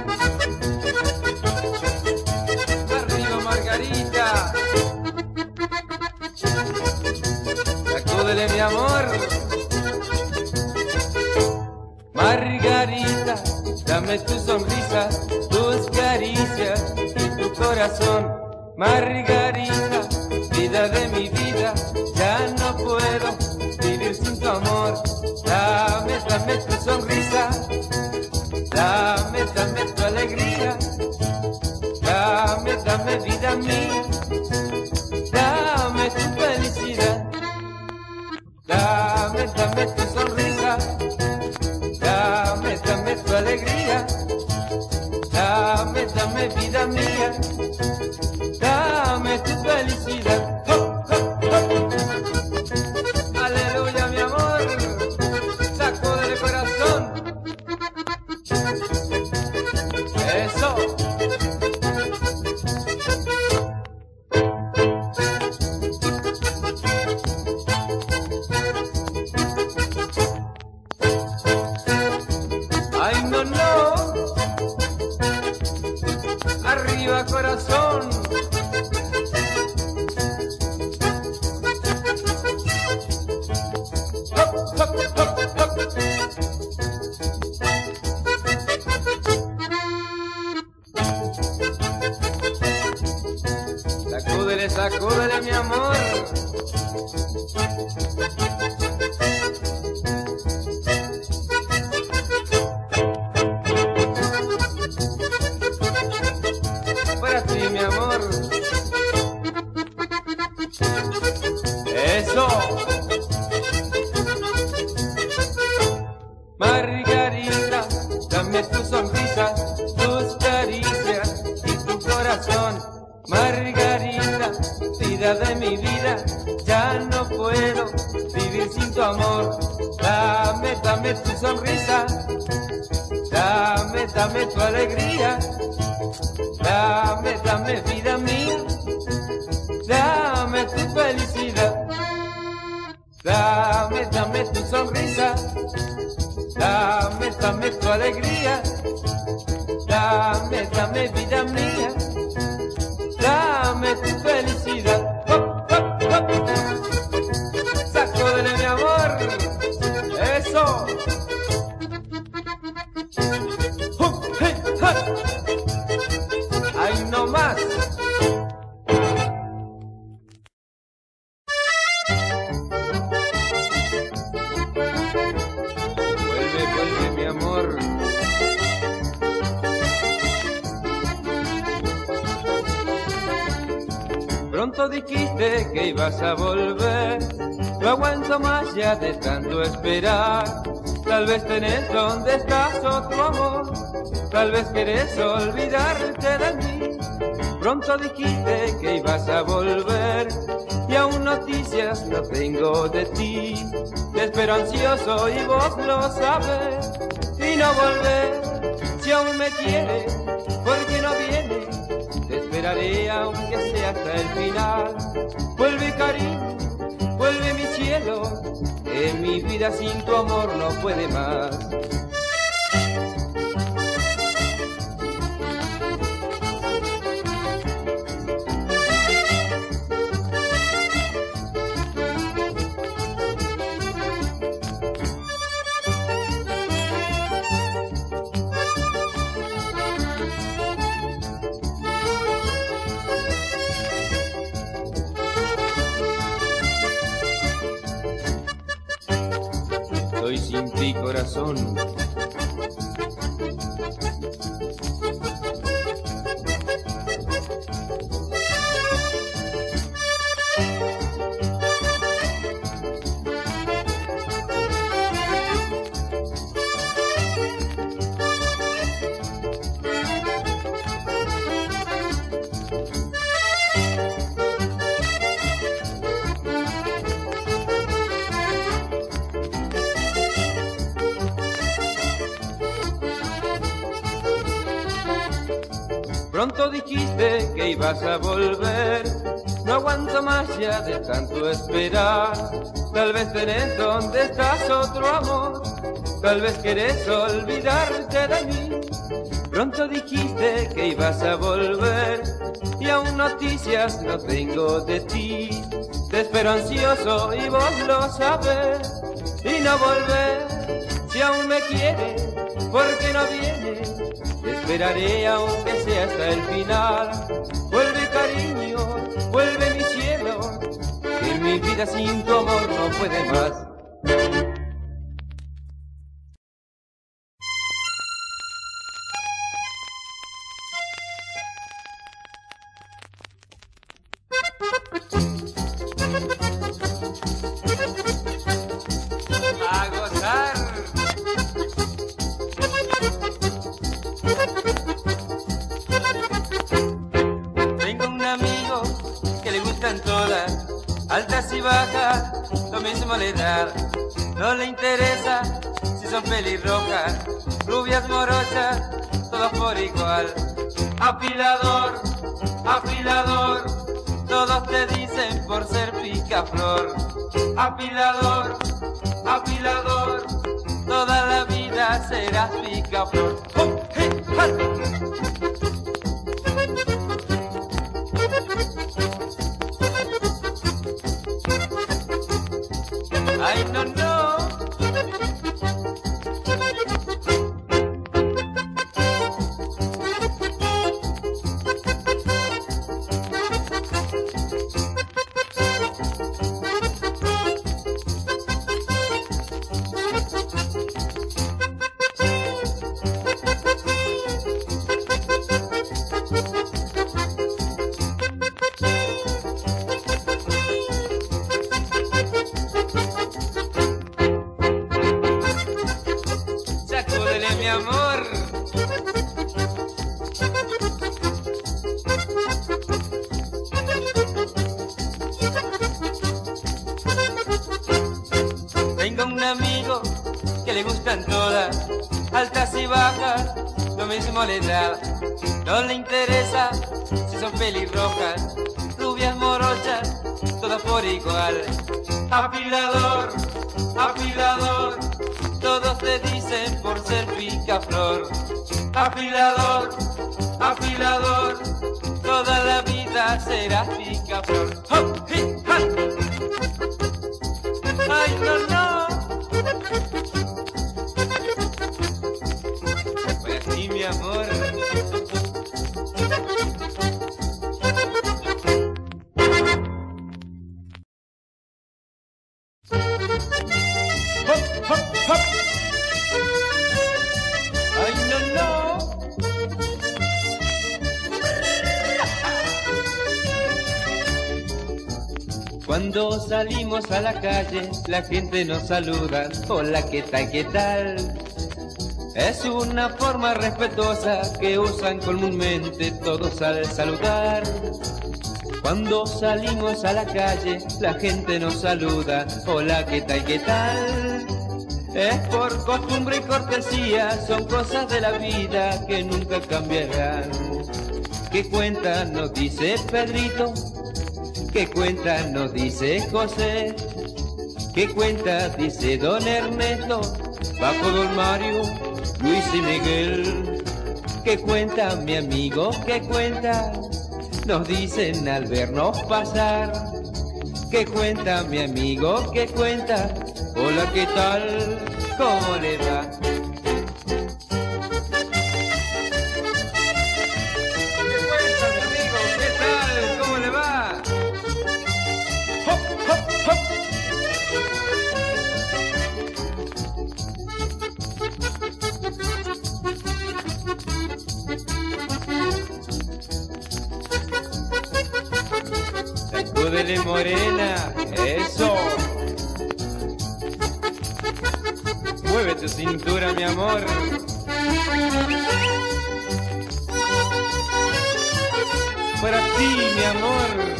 Arriba Margarita, sacúdele mi amor. Margarita, dame tu sonrisa, tus caricias y tu corazón. Margarita, vida de mi vida, ya no puedo vivir sin tu amor. Dame, dame tu sonrisa, dame, dame tu alegría, dame, dame vida mía, dame tu felicidad, dame, dame tu sonrisa, dame, dame tu alegría, dame, dame vida mía, dame tu felicidad. ¡Oh, oh, oh! Aleluya mi amor, saco del corazón. Eso. Ay no, no, arriba corazón. Hop, hop, hop, hop. Sacúdele, sacúdele mi amor. Para ti mi amor. Eso. Margarita, dame tu sonrisa, tus caricias y tu corazón. Margarita, vida de mi vida, ya no puedo vivir sin tu amor. Dame, dame tu sonrisa, dame, dame tu alegría, dame, dame vida mía, dame tu felicidad, dame, dame tu sonrisa, dame, dame tu alegría, dame, dame vida mía, dame tu felicidad. ¡Hop, hop, hop! Sacúdele mi amor. Eso. Hey, hey. Ay no más. Vuelve, vuelve mi amor. Pronto dijiste que ibas a volver, no aguanto más ya de tanto esperar. Tal vez tenés donde estás otro amor, tal vez querés olvidarte de mí. Pronto dijiste que ibas a volver y aún noticias no tengo de ti. Te espero ansioso y vos lo sabes, y no volver si aún me quieres, porque no vienes. Te esperaré aunque sea hasta el final. Vuelve cariño, vuelve mi cielo, que mi vida sin tu amor no puede más. Estoy sin ti, corazón. Pronto dijiste que ibas a volver, no aguanto más ya de tanto esperar. Tal vez tenés donde estás otro amor, tal vez querés olvidarte de mí. Pronto dijiste que ibas a volver y aún noticias no tengo de ti. Te espero ansioso y vos lo sabés. Y no volver, si aún me quieres, ¿por qué no vienes? Te esperaré aunque sea hasta el final. Vuelve cariño, vuelve mi cielo, que mi vida sin tu amor no puede más. A gozar. Tengo un amigo que le gustan todas, altas y bajas, lo mismo le da. No le interesa si son pelirrojas, rubias, morochas, todos por igual. Afilador, afilador, todos te dicen por ser picaflor. Afilador, afilador, toda la vida serás picaflor. ¡Oh, hey, ay, no, no. Sacúdele, mi amor. Tengo un amigo que le gustan todas, altas y bajas, lo mismo le da. No le interesa si son pelirrojas, rubias, morochas, todas por igual. Afilador, afilador, todos te dicen por ser picaflor. Afilador, afilador, toda la vida serás picaflor. ¡Oh, hi, ha! ¡Ay, no, no! Fue así, mi amor. ¡Hop, hop, hop! ¡Ay, no, no! Cuando salimos a la calle, la gente nos saluda. Hola, ¿qué tal, qué tal? Es una forma respetuosa que usan comúnmente todos al saludar. Cuando salimos a la calle, la gente nos saluda. Hola, ¿qué tal, qué tal? Es por costumbre y cortesía, son cosas de la vida que nunca cambiarán. ¿Qué cuenta nos dice Pedrito? ¿Qué cuenta nos dice José? ¿Qué cuenta dice don Ernesto? Paco, don Mario, Luis y Miguel. ¿Qué cuenta mi amigo? ¿Qué cuenta? Nos dicen al vernos pasar. ¿Qué cuenta mi amigo? ¿Qué cuenta? Hola, ¿qué tal? ¿Cómo le va? ¿Qué cuenta mi amigo? ¿Qué tal? ¿Cómo le va? ¡Hop, hop, hop! Sacúdele, morena, eso. Mueve tu cintura, mi amor. Para ti, mi amor.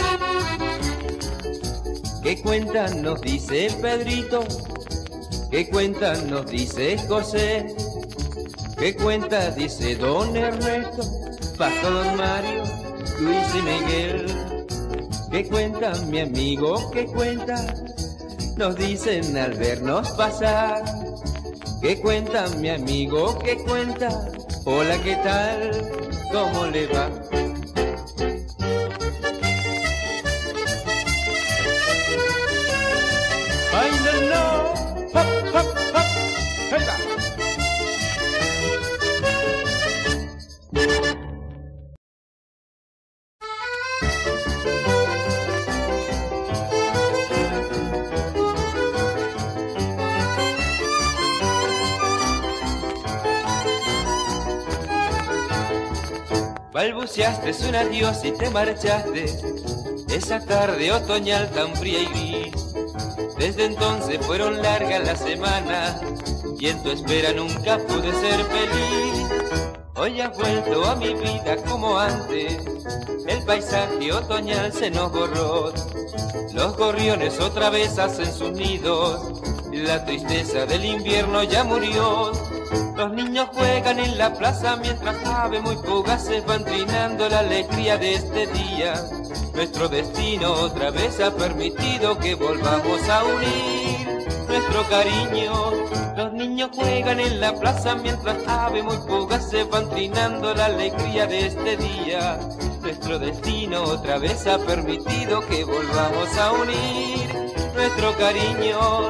¿Qué cuenta nos dice Pedrito? ¿Qué cuenta nos dice José? ¿Qué cuenta dice don Ernesto? Paco, don Mario, Luis y Miguel. ¿Qué cuenta mi amigo? ¿Qué cuenta? Nos dicen al vernos pasar. ¿Qué cuenta mi amigo? ¿Qué cuenta? Hola, ¿qué tal? ¿Cómo le va? Ay, no, hop, hop, hop, ahí va. Balbuceaste un adiós y te marchaste esa tarde otoñal tan fría y gris. Desde entonces fueron largas las semanas y en tu espera nunca pude ser feliz. Hoy has vuelto a mi vida como antes, el paisaje otoñal se nos borró. Los gorriones otra vez hacen sus nidos, la tristeza del invierno ya murió. Los niños juegan en la plaza mientras aves muy fugaces van trinando la alegría de este día. Nuestro destino otra vez ha permitido que volvamos a unir nuestro cariño. Los niños juegan en la plaza mientras aves muy fugaces van trinando la alegría de este día. Nuestro destino otra vez ha permitido que volvamos a unir nuestro cariño.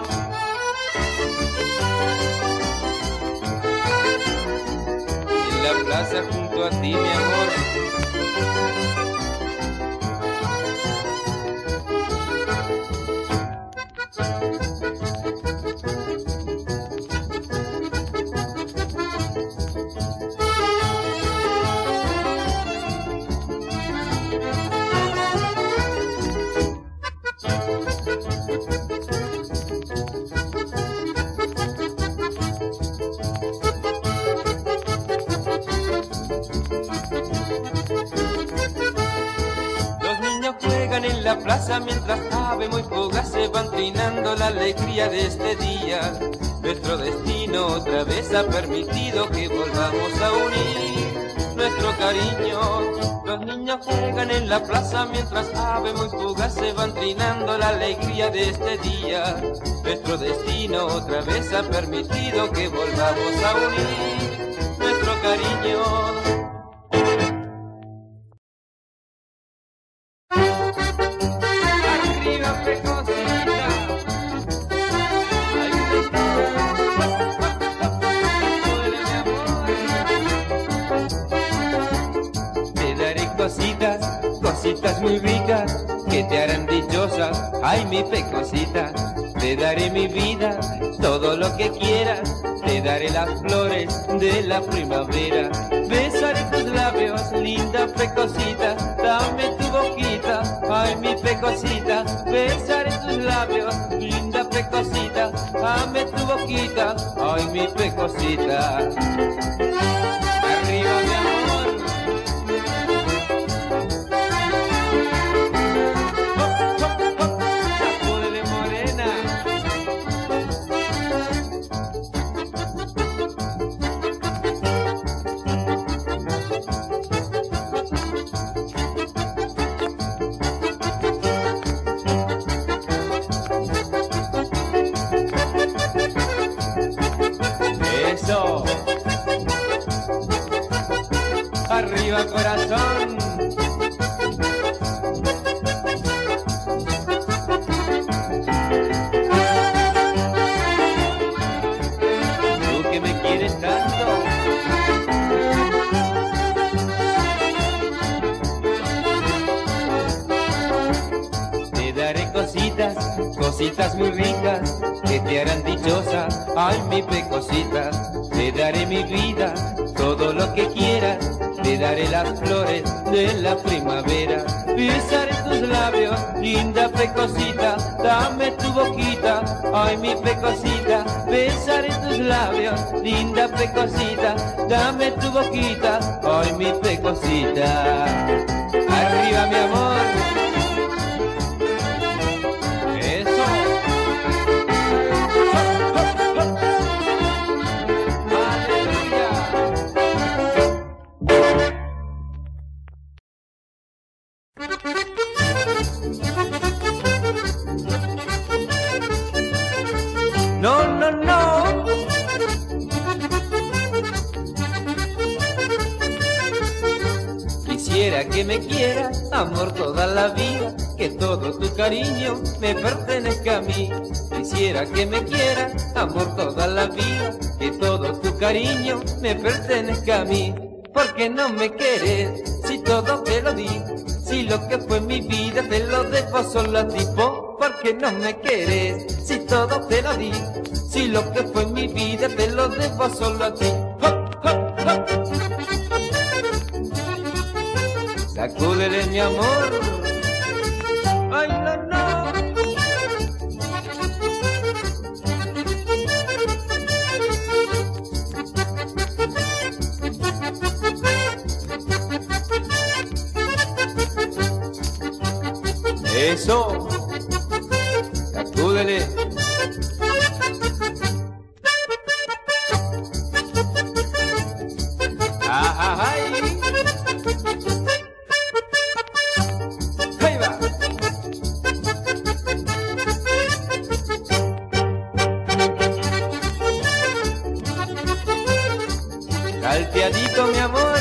En la plaza junto a ti, mi amor, en la plaza mientras aves muy fugaces van trinando la alegría de este día. Nuestro destino otra vez ha permitido que volvamos a unir nuestro cariño. Los niños juegan en la plaza mientras aves muy fugaces van trinando la alegría de este día. Nuestro destino otra vez ha permitido que volvamos a unir nuestro cariño. Cositas muy ricas que te harán dichosa, ay mi pecosita. Te daré mi vida, todo lo que quieras, te daré las flores de la primavera. Besaré tus labios, linda pecosita, dame tu boquita, ay mi pecosita. Besaré tus labios, linda pecosita, dame tu boquita, ay mi pecosita. Arriba mi amor. Arriba corazón. Tú que me quieres tanto. Te daré cositas, cositas muy ricas que te harán dichosa, ay mi pecosita. Te daré mi vida, todo lo que quieras, te daré las flores de la primavera. Besaré tus labios, linda pecosita, dame tu boquita, ay mi pecosita. Besaré tus labios, linda pecosita, dame tu boquita, ay mi pecosita. Arriba mi amor. No, no, no. Quisiera que me quieras, amor, toda la vida, que todo tu cariño me pertenezca a mí. Quisiera que me quieras, amor, toda la vida, que todo tu cariño me pertenezca a mí. ¿Por qué no me quieres si todo te lo di? Si lo que fue mi vida te lo debo solo a ti. ¿Por qué no me quieres si todo te lo di? Si lo que fue mi vida te lo debo solo a ti. ¡Hop, hop, hop! Sacúdele, mi amor. ¡Ay, no, no! Eso, sacúdele. Ay. Ahí va. Salteadito, mi amor.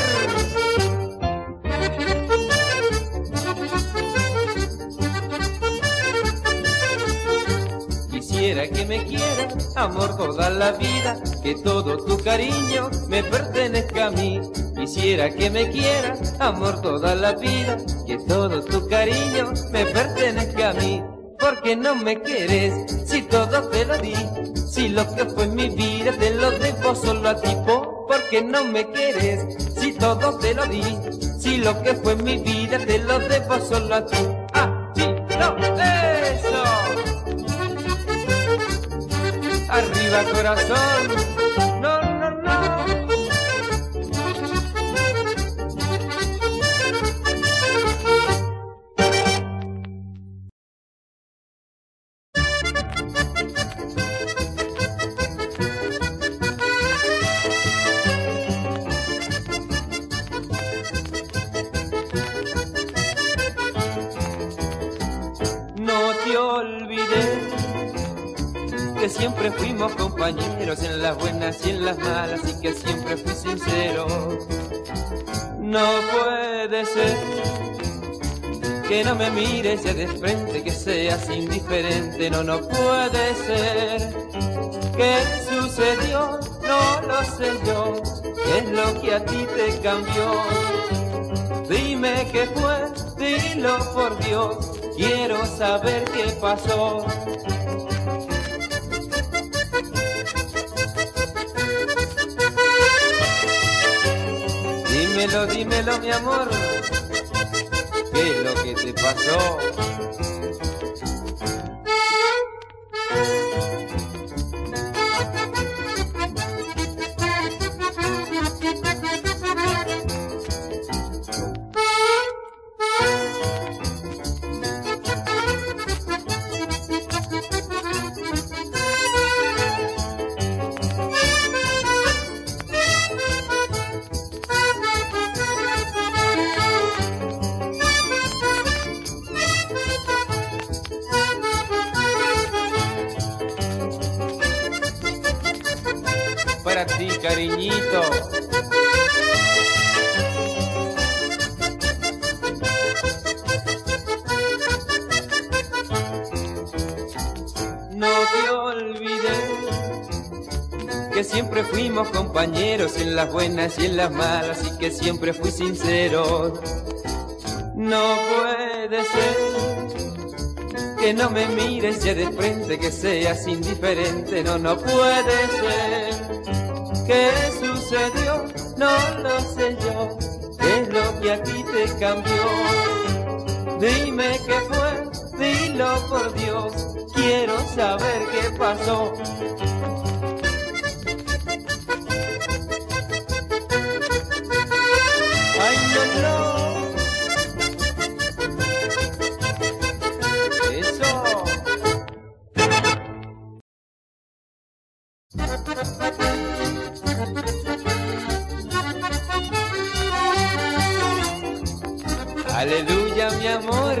Quisiera que me quieras, amor, toda la vida, que todo tu cariño me pertenezca a mí. Quisiera que me quieras, amor, toda la vida, que todo tu cariño me pertenezca a mí. ¿Por qué no me quieres si todo te lo di? Si lo que fue mi vida te lo debo solo a ti. ¿Por qué no me quieres si todo te lo di? Si lo que fue mi vida te lo debo solo a ti. ¡Ah, sí, no! ¡Eso! Arriba, corazón. No, no, no. No te olvides que siempre fuimos compañeros en las buenas y en las malas, y que siempre fui sincero. No puede ser que no me mires ya de frente, que seas indiferente. No, no puede ser. ¿Qué sucedió? No lo sé yo. ¿Qué es lo que a ti te cambió? Dime qué fue, dilo por Dios. Quiero saber qué pasó. Dímelo, dímelo, mi amor, ¿qué es lo que te pasó? Para ti, cariñito. No te olvides que siempre fuimos compañeros en las buenas y en las malas, y que siempre fui sincero. No puede ser que no me mires ya de frente, que seas indiferente. No, no puede ser. ¿Qué sucedió? No lo sé yo. ¿Qué es lo que a ti te cambió? Dime qué fue, dilo por Dios. Quiero saber qué pasó. Ay, no, no. Aleluya, mi amor.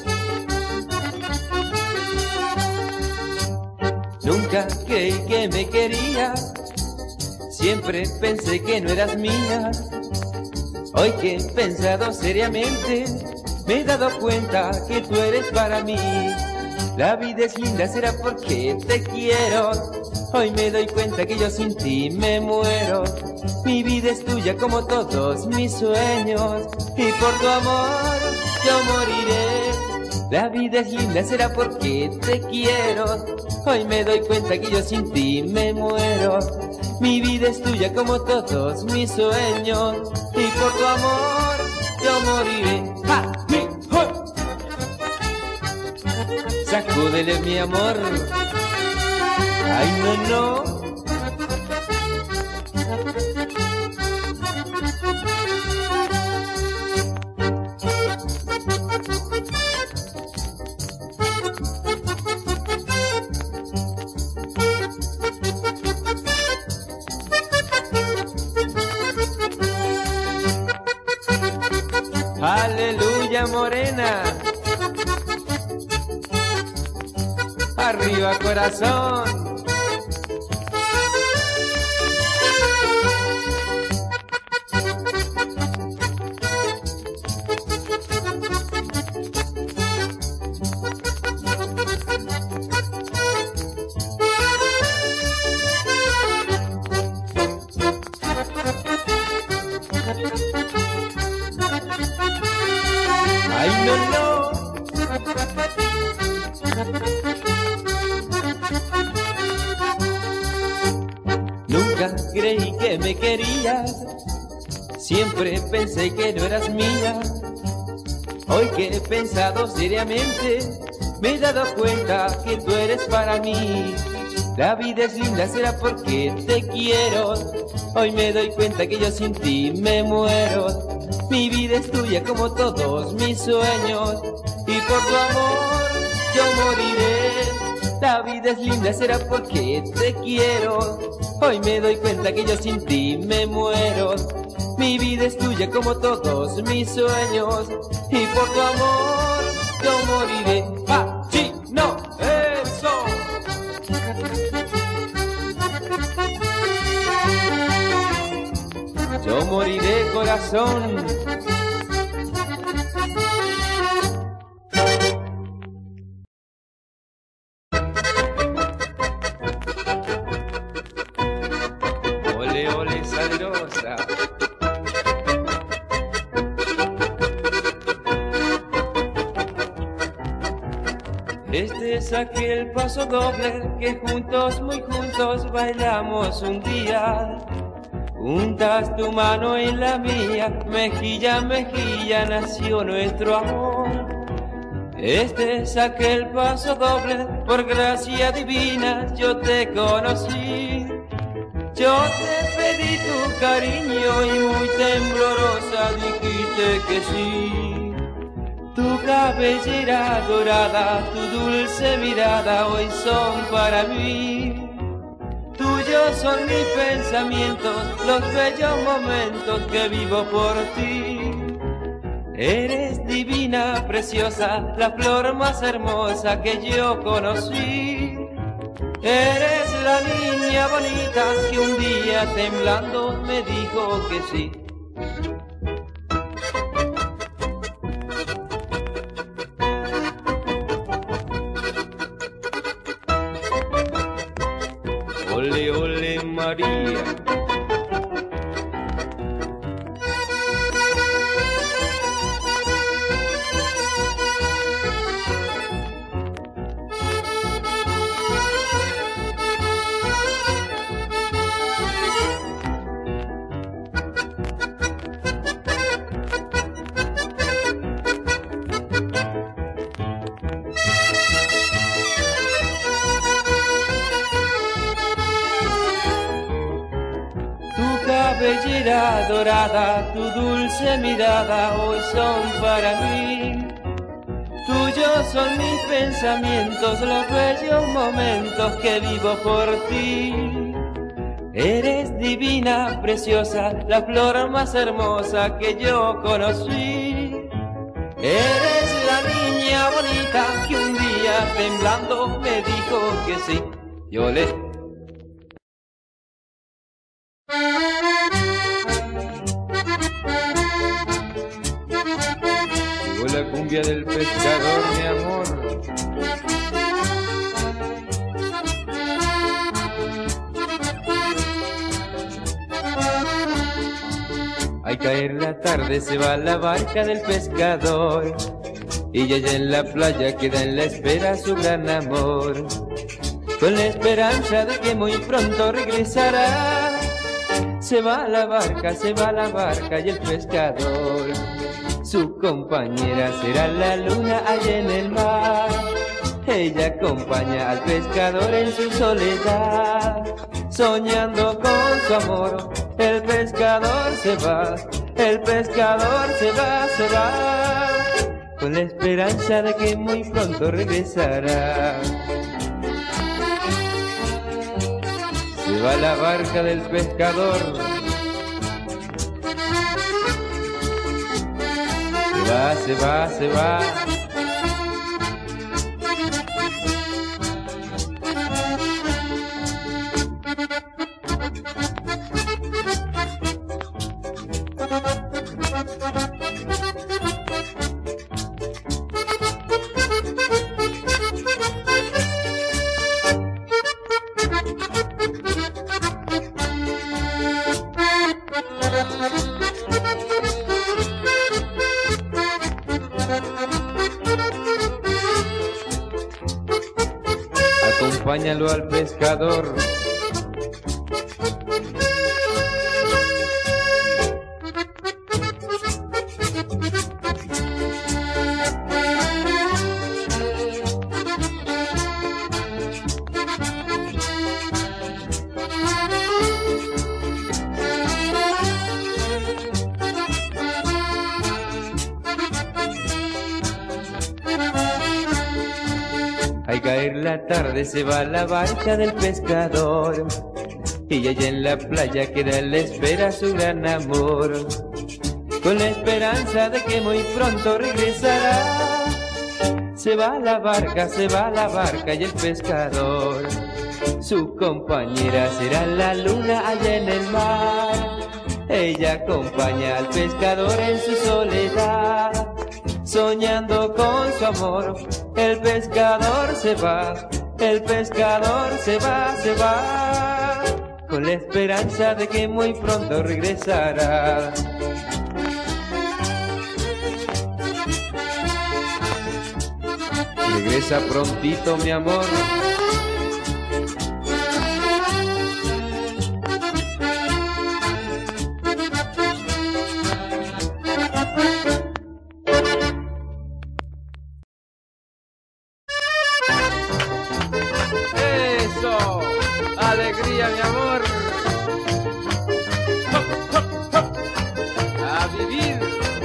Nunca creí que me querías, siempre pensé que no eras mía. Hoy que he pensado seriamente, me he dado cuenta que tú eres para mí. La vida es linda, será porque te quiero. Hoy me doy cuenta que yo sin ti me muero. Mi vida es tuya como todos mis sueños, y por tu amor yo moriré. La vida es linda, será porque te quiero. Hoy me doy cuenta que yo sin ti me muero. Mi vida es tuya como todos mis sueños, y por tu amor yo moriré. ¡Ja! ¡Mi! ¡Ho! Sacúdele mi amor. Ay, no, no. Aleluya, morena. Arriba, corazón. Ay, no, no. Nunca creí que me querías, siempre pensé que no eras mía. Hoy que he pensado seriamente, me he dado cuenta que tú eres para mí. La vida es linda, será porque te quiero. Hoy me doy cuenta que yo sin ti me muero. Mi vida es tuya como todos mis sueños, y por tu amor yo moriré. La vida es linda, será porque te quiero. Hoy me doy cuenta que yo sin ti me muero. Mi vida es tuya como todos mis sueños, y por tu amor yo moriré. ¡Ah, sí, no! ¡Eso! Yo moriré, corazón. Ole, ole, salerosa. Este es aquel paso doble que juntos, muy juntos bailamos un día. Juntas tu mano en la mía, mejilla a mejilla nació nuestro amor. Este es aquel paso doble, por gracia divina yo te conocí. Yo te pedí tu cariño y muy temblorosa dijiste que sí. Tu cabellera dorada, tu dulce mirada hoy son para mí. Tuyos son mis pensamientos, los bellos momentos que vivo por ti. Eres divina, preciosa, la flor más hermosa que yo conocí. Eres la niña bonita que un día temblando me dijo que sí. Ole, ole, María. Cabellera dorada, tu dulce mirada hoy son para mí. Tuyos son mis pensamientos, los bellos momentos que vivo por ti. Eres divina, preciosa, la flor más hermosa que yo conocí. Eres la niña bonita que un día temblando me dijo que sí. Yo le la cumbia del pescador, mi amor. Al caer la tarde se va la barca del pescador y ella en la playa queda en la espera su gran amor, con la esperanza de que muy pronto regresará. Se va la barca y el pescador, su compañera será la luna allá en el mar. Ella acompaña al pescador en su soledad, soñando con su amor. El pescador se va, el pescador se va, con la esperanza de que muy pronto regresará. Se va la barca del pescador, se va, se va. Acompáñalo al pescador. Al caer la tarde se va la barca del pescador y allá en la playa queda en la espera su gran amor, con la esperanza de que muy pronto regresará. Se va la barca y el pescador, su compañera será la luna allá en el mar. Ella acompaña al pescador en su soledad, soñando con su amor. El pescador se va, el pescador se va, con la esperanza de que muy pronto regresará. Regresa prontito, mi amor. Eso, alegría, mi amor. A vivir.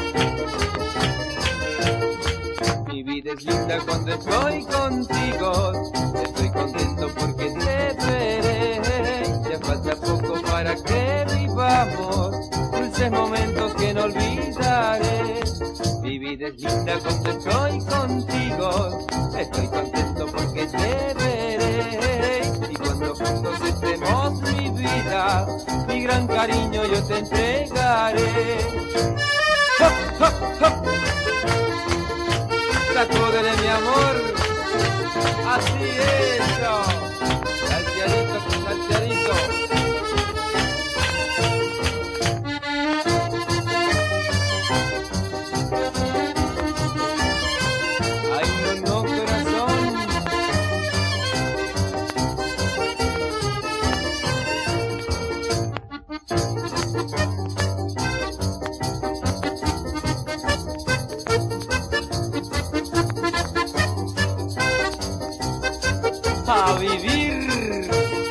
Mi vida es linda cuando estoy contigo. Estoy contento porque te veré. Ya falta poco para que vivamos dulces momentos que no olvidaré. Mi vida es linda cuando estoy contigo. Estoy contento porque te veré. Y cuando juntos estemos mi vida, mi gran cariño yo te entregaré. ¡Hop, hop, hop! Sacúdele, mi amor. Así es. Salteadito con salteadito. Ay, no, corazón. A vivir.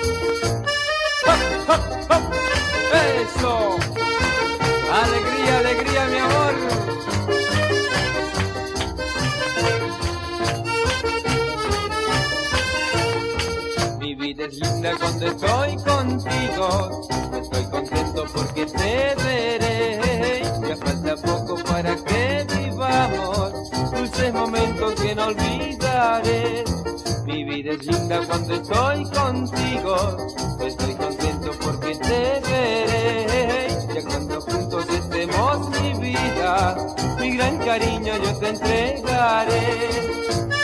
¡Hop, hop, hop! ¡Eso! Alegría, alegría, mi amor. Mi vida es linda cuando estoy contigo. Estoy contento porque te veré. Ya falta poco para que vivamos dulces momentos que no olvidaré. Mi vida es linda cuando estoy contigo. Estoy contento porque te veré. Ya cuando juntos estemos mi vida, mi mi gran cariño yo te entregaré.